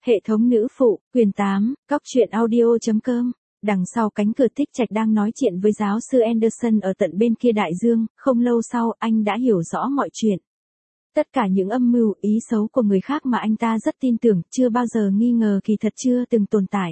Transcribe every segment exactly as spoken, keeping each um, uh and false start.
Hệ thống nữ phụ, quyền tám, cóc truyện audio.com. Đằng sau cánh cửa Tích Trạch đang nói chuyện với giáo sư Anderson ở tận bên kia đại dương, không lâu sau anh đã hiểu rõ mọi chuyện. Tất cả những âm mưu, ý xấu của người khác mà anh ta rất tin tưởng, chưa bao giờ nghi ngờ kỳ thật chưa từng tồn tại.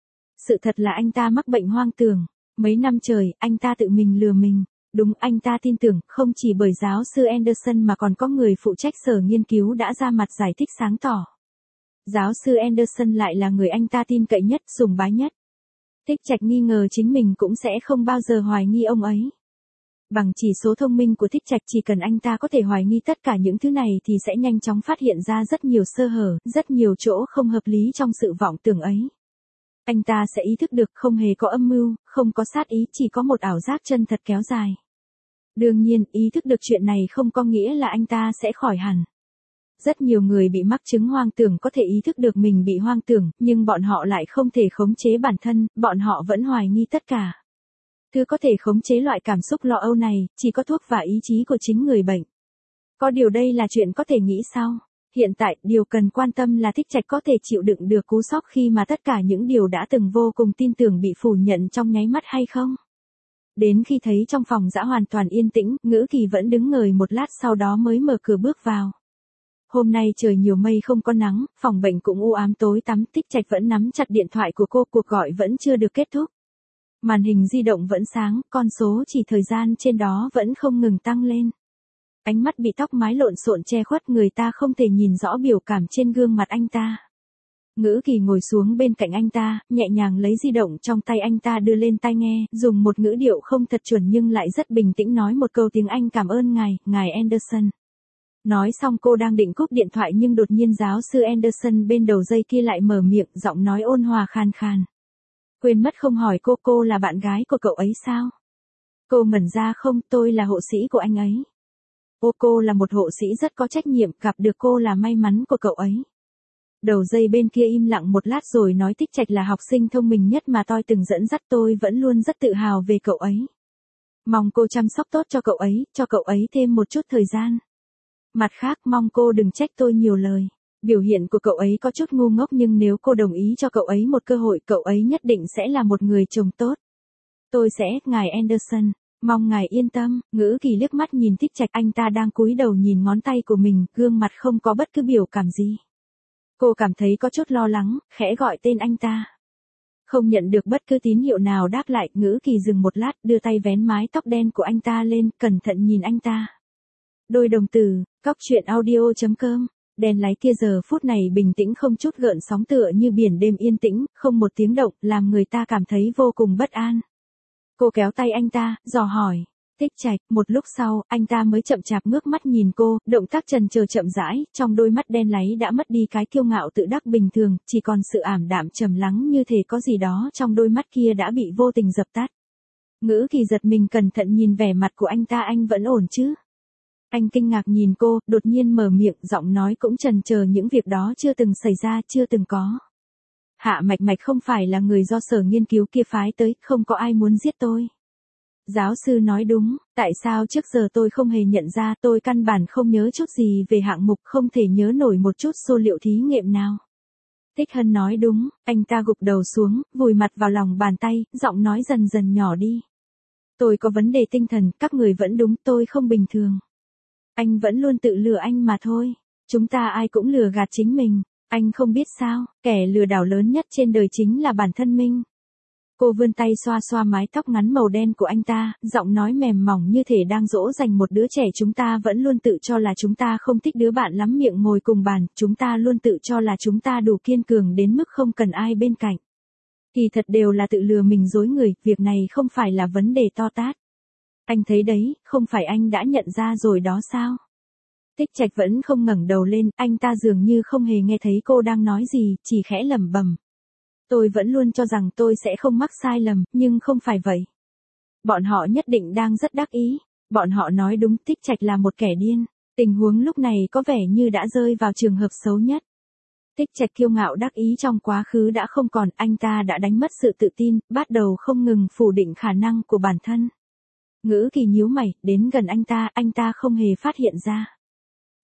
Sự thật là anh ta mắc bệnh hoang tưởng. Mấy năm trời, anh ta tự mình lừa mình. Đúng, anh ta tin tưởng, không chỉ bởi giáo sư Anderson mà còn có người phụ trách sở nghiên cứu đã ra mặt giải thích sáng tỏ. Giáo sư Anderson lại là người anh ta tin cậy nhất, sùng bái nhất. Tích Trạch nghi ngờ chính mình cũng sẽ không bao giờ hoài nghi ông ấy. Bằng chỉ số thông minh của Tích Trạch, chỉ cần anh ta có thể hoài nghi tất cả những thứ này thì sẽ nhanh chóng phát hiện ra rất nhiều sơ hở, rất nhiều chỗ không hợp lý trong sự vọng tưởng ấy. Anh ta sẽ ý thức được không hề có âm mưu, không có sát ý, chỉ có một ảo giác chân thật kéo dài. Đương nhiên, ý thức được chuyện này không có nghĩa là anh ta sẽ khỏi hẳn. Rất nhiều người bị mắc chứng hoang tưởng có thể ý thức được mình bị hoang tưởng, nhưng bọn họ lại không thể khống chế bản thân, bọn họ vẫn hoài nghi tất cả. Thứ có thể khống chế loại cảm xúc lo âu này, chỉ có thuốc và ý chí của chính người bệnh. Có điều đây là chuyện có thể nghĩ sao? Hiện tại, điều cần quan tâm là Tích Trạch có thể chịu đựng được cú sốc khi mà tất cả những điều đã từng vô cùng tin tưởng bị phủ nhận trong nháy mắt hay không? Đến khi thấy trong phòng dã hoàn toàn yên tĩnh, Ngữ Kỳ vẫn đứng ngời một lát sau đó mới mở cửa bước vào. Hôm nay trời nhiều mây không có nắng, phòng bệnh cũng u ám tối tăm, Tích Trạch vẫn nắm chặt điện thoại của cô, cuộc gọi vẫn chưa được kết thúc. Màn hình di động vẫn sáng, con số chỉ thời gian trên đó vẫn không ngừng tăng lên. Ánh mắt bị tóc mái lộn xộn che khuất, người ta không thể nhìn rõ biểu cảm trên gương mặt anh ta. Ngữ Kỳ ngồi xuống bên cạnh anh ta, nhẹ nhàng lấy di động trong tay anh ta đưa lên tai nghe, dùng một ngữ điệu không thật chuẩn nhưng lại rất bình tĩnh nói một câu tiếng Anh: cảm ơn ngài, ngài Anderson. Nói xong cô đang định cúp điện thoại nhưng đột nhiên giáo sư Anderson bên đầu dây kia lại mở miệng, giọng nói ôn hòa khàn khàn. Quên mất không hỏi cô, cô là bạn gái của cậu ấy sao? Cô ngẩn ra. Không, tôi là hộ sĩ của anh ấy. Ô, cô là một hộ sĩ rất có trách nhiệm, gặp được cô là may mắn của cậu ấy. Đầu dây bên kia im lặng một lát rồi nói: Tích Trạch là học sinh thông minh nhất mà tôi từng dẫn dắt, tôi vẫn luôn rất tự hào về cậu ấy. Mong cô chăm sóc tốt cho cậu ấy, cho cậu ấy thêm một chút thời gian. Mặt khác, mong cô đừng trách tôi nhiều lời. Biểu hiện của cậu ấy có chút ngu ngốc nhưng nếu cô đồng ý cho cậu ấy một cơ hội, cậu ấy nhất định sẽ là một người chồng tốt. Tôi sẽ, ngài Anderson. Mong ngài yên tâm. Ngữ Kỳ liếc mắt nhìn Tích Trạch, anh ta đang cúi đầu nhìn ngón tay của mình, gương mặt không có bất cứ biểu cảm gì. Cô cảm thấy có chút lo lắng, khẽ gọi tên anh ta. Không nhận được bất cứ tín hiệu nào đáp lại, Ngữ Kỳ dừng một lát, đưa tay vén mái tóc đen của anh ta lên, cẩn thận nhìn anh ta. Đôi đồng tử, cóc truyện audio.com. Đèn láy kia giờ phút này bình tĩnh không chút gợn sóng, tựa như biển đêm yên tĩnh, không một tiếng động, làm người ta cảm thấy vô cùng bất an. Cô kéo tay anh ta, dò hỏi. Tích Trạch. Một lúc sau, anh ta mới chậm chạp ngước mắt nhìn cô, động tác trần trờ chậm rãi, trong đôi mắt đen láy đã mất đi cái kiêu ngạo tự đắc bình thường, chỉ còn sự ảm đạm trầm lắng, như thể có gì đó trong đôi mắt kia đã bị vô tình dập tắt. Ngữ Kỳ giật mình cẩn thận nhìn vẻ mặt của anh ta, anh vẫn ổn chứ? Anh kinh ngạc nhìn cô, đột nhiên mở miệng, giọng nói cũng chần chờ, những việc đó chưa từng xảy ra, chưa từng có. Hạ Mạch Mạch không phải là người do sở nghiên cứu kia phái tới, không có ai muốn giết tôi. Giáo sư nói đúng, tại sao trước giờ tôi không hề nhận ra, tôi căn bản không nhớ chút gì về hạng mục, không thể nhớ nổi một chút số liệu thí nghiệm nào. Tích Hân nói đúng, anh ta gục đầu xuống, vùi mặt vào lòng bàn tay, giọng nói dần dần nhỏ đi. Tôi có vấn đề tinh thần, các người vẫn đúng, tôi không bình thường. Anh vẫn luôn tự lừa anh mà thôi. Chúng ta ai cũng lừa gạt chính mình. Anh không biết sao, kẻ lừa đảo lớn nhất trên đời chính là bản thân mình. Cô vươn tay xoa xoa mái tóc ngắn màu đen của anh ta, giọng nói mềm mỏng như thể đang dỗ dành một đứa trẻ. Chúng ta vẫn luôn tự cho là chúng ta không thích đứa bạn lắm miệng ngồi cùng bàn, chúng ta luôn tự cho là chúng ta đủ kiên cường đến mức không cần ai bên cạnh. Thì thật đều là tự lừa mình dối người, việc này không phải là vấn đề to tát. Anh thấy đấy, không phải anh đã nhận ra rồi đó sao? Tích Trạch vẫn không ngẩng đầu lên, anh ta dường như không hề nghe thấy cô đang nói gì, chỉ khẽ lẩm bẩm. Tôi vẫn luôn cho rằng tôi sẽ không mắc sai lầm, nhưng không phải vậy. Bọn họ nhất định đang rất đắc ý. Bọn họ nói đúng, Tích Trạch là một kẻ điên. Tình huống lúc này có vẻ như đã rơi vào trường hợp xấu nhất. Tích Trạch kiêu ngạo đắc ý trong quá khứ đã không còn, anh ta đã đánh mất sự tự tin, bắt đầu không ngừng phủ định khả năng của bản thân. Ngữ Kỳ nhíu mày, đến gần anh ta, anh ta không hề phát hiện ra.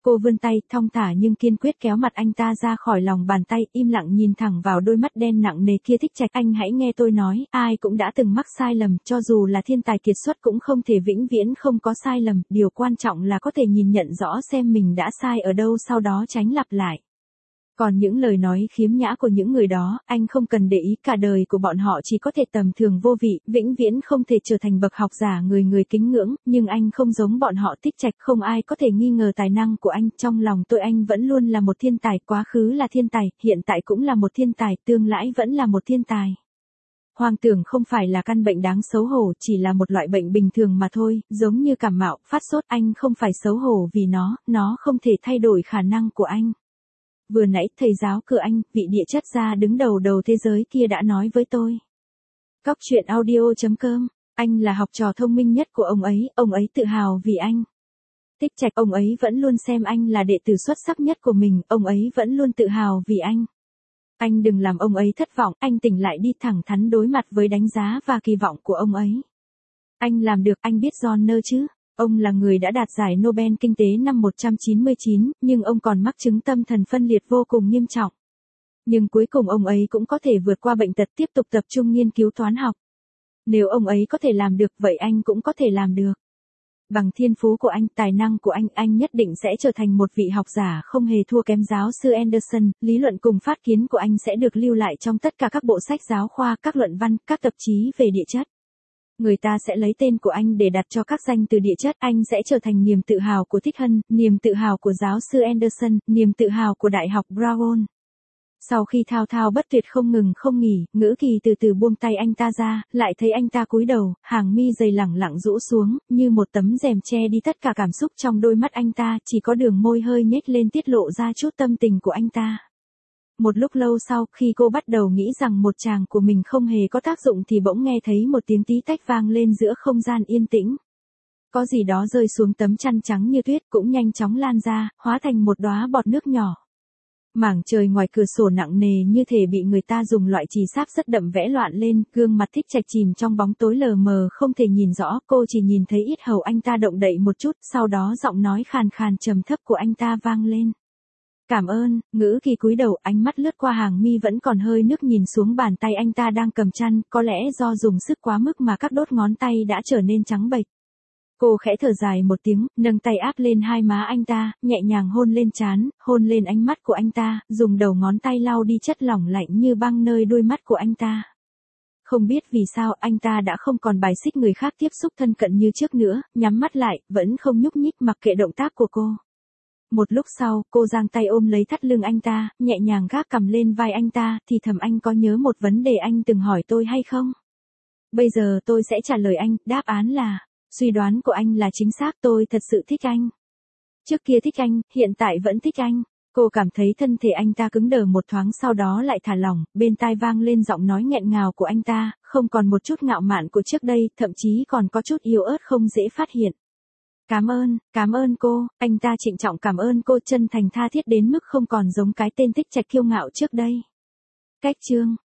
Cô vươn tay, thong thả nhưng kiên quyết kéo mặt anh ta ra khỏi lòng bàn tay, im lặng nhìn thẳng vào đôi mắt đen nặng nề kia. Thích Trạch, anh hãy nghe tôi nói, ai cũng đã từng mắc sai lầm, cho dù là thiên tài kiệt xuất cũng không thể vĩnh viễn không có sai lầm, điều quan trọng là có thể nhìn nhận rõ xem mình đã sai ở đâu, sau đó tránh lặp lại. Còn những lời nói khiếm nhã của những người đó, anh không cần để ý, cả đời của bọn họ chỉ có thể tầm thường vô vị, vĩnh viễn không thể trở thành bậc học giả người người kính ngưỡng, nhưng anh không giống bọn họ. Thích Trạch, không ai có thể nghi ngờ tài năng của anh, trong lòng tôi anh vẫn luôn là một thiên tài, quá khứ là thiên tài, hiện tại cũng là một thiên tài, tương lai vẫn là một thiên tài. Hoang tưởng không phải là căn bệnh đáng xấu hổ, chỉ là một loại bệnh bình thường mà thôi, giống như cảm mạo, phát sốt, anh không phải xấu hổ vì nó, nó không thể thay đổi khả năng của anh. Vừa nãy thầy giáo cửa anh, vị địa chất gia đứng đầu đầu thế giới kia đã nói với tôi. Cóc truyện audio chấm com, anh là học trò thông minh nhất của ông ấy, ông ấy tự hào vì anh. Thích Trạch, ông ấy vẫn luôn xem anh là đệ tử xuất sắc nhất của mình, ông ấy vẫn luôn tự hào vì anh. Anh đừng làm ông ấy thất vọng, anh tỉnh lại đi, thẳng thắn đối mặt với đánh giá và kỳ vọng của ông ấy. Anh làm được, anh biết John chứ? Ông là người đã đạt giải Nobel Kinh tế năm một trăm chín mươi chín, nhưng ông còn mắc chứng tâm thần phân liệt vô cùng nghiêm trọng. Nhưng cuối cùng ông ấy cũng có thể vượt qua bệnh tật, tiếp tục tập trung nghiên cứu toán học. Nếu ông ấy có thể làm được, vậy anh cũng có thể làm được. Bằng thiên phú của anh, tài năng của anh, anh nhất định sẽ trở thành một vị học giả không hề thua kém giáo sư Anderson, lý luận cùng phát kiến của anh sẽ được lưu lại trong tất cả các bộ sách giáo khoa, các luận văn, các tạp chí về địa chất. Người ta sẽ lấy tên của anh để đặt cho các danh từ địa chất, anh sẽ trở thành niềm tự hào của Thích Hân, niềm tự hào của giáo sư Anderson, niềm tự hào của Đại học Brown. Sau khi thao thao bất tuyệt không ngừng không nghỉ, Ngữ Kỳ từ từ buông tay anh ta ra, lại thấy anh ta cúi đầu, hàng mi dày lẳng lặng rũ xuống, như một tấm rèm che đi tất cả cảm xúc trong đôi mắt anh ta, chỉ có đường môi hơi nhếch lên tiết lộ ra chút tâm tình của anh ta. Một lúc lâu sau, khi cô bắt đầu nghĩ rằng một chàng của mình không hề có tác dụng thì bỗng nghe thấy một tiếng tí tách vang lên giữa không gian yên tĩnh. Có gì đó rơi xuống tấm chăn trắng như tuyết, cũng nhanh chóng lan ra, hóa thành một đóa bọt nước nhỏ. Mảng trời ngoài cửa sổ nặng nề như thể bị người ta dùng loại chì sáp rất đậm vẽ loạn lên, gương mặt Thích Trạch chìm trong bóng tối lờ mờ không thể nhìn rõ, cô chỉ nhìn thấy yết hầu anh ta động đậy một chút, sau đó giọng nói khàn khàn trầm thấp của anh ta vang lên. Cảm ơn. Ngữ Kỳ cúi đầu, ánh mắt lướt qua hàng mi vẫn còn hơi nước nhìn xuống bàn tay anh ta đang cầm chăn, có lẽ do dùng sức quá mức mà các đốt ngón tay đã trở nên trắng bệch. Cô khẽ thở dài một tiếng, nâng tay áp lên hai má anh ta, nhẹ nhàng hôn lên trán, hôn lên ánh mắt của anh ta, dùng đầu ngón tay lau đi chất lỏng lạnh như băng nơi đôi mắt của anh ta. Không biết vì sao anh ta đã không còn bài xích người khác tiếp xúc thân cận như trước nữa, nhắm mắt lại, vẫn không nhúc nhích mặc kệ động tác của cô. Một lúc sau, cô giang tay ôm lấy thắt lưng anh ta, nhẹ nhàng gác cằm lên vai anh ta, thì thầm, anh có nhớ một vấn đề anh từng hỏi tôi hay không? Bây giờ tôi sẽ trả lời anh, đáp án là, suy đoán của anh là chính xác, tôi thật sự thích anh. Trước kia thích anh, hiện tại vẫn thích anh. Cô cảm thấy thân thể anh ta cứng đờ một thoáng, sau đó lại thả lỏng, bên tai vang lên giọng nói nghẹn ngào của anh ta, không còn một chút ngạo mạn của trước đây, thậm chí còn có chút yếu ớt không dễ phát hiện. Cảm ơn, cảm ơn cô, anh ta trịnh trọng cảm ơn cô, chân thành tha thiết đến mức không còn giống cái tên Thích Trạch kiêu ngạo trước đây. Cách chương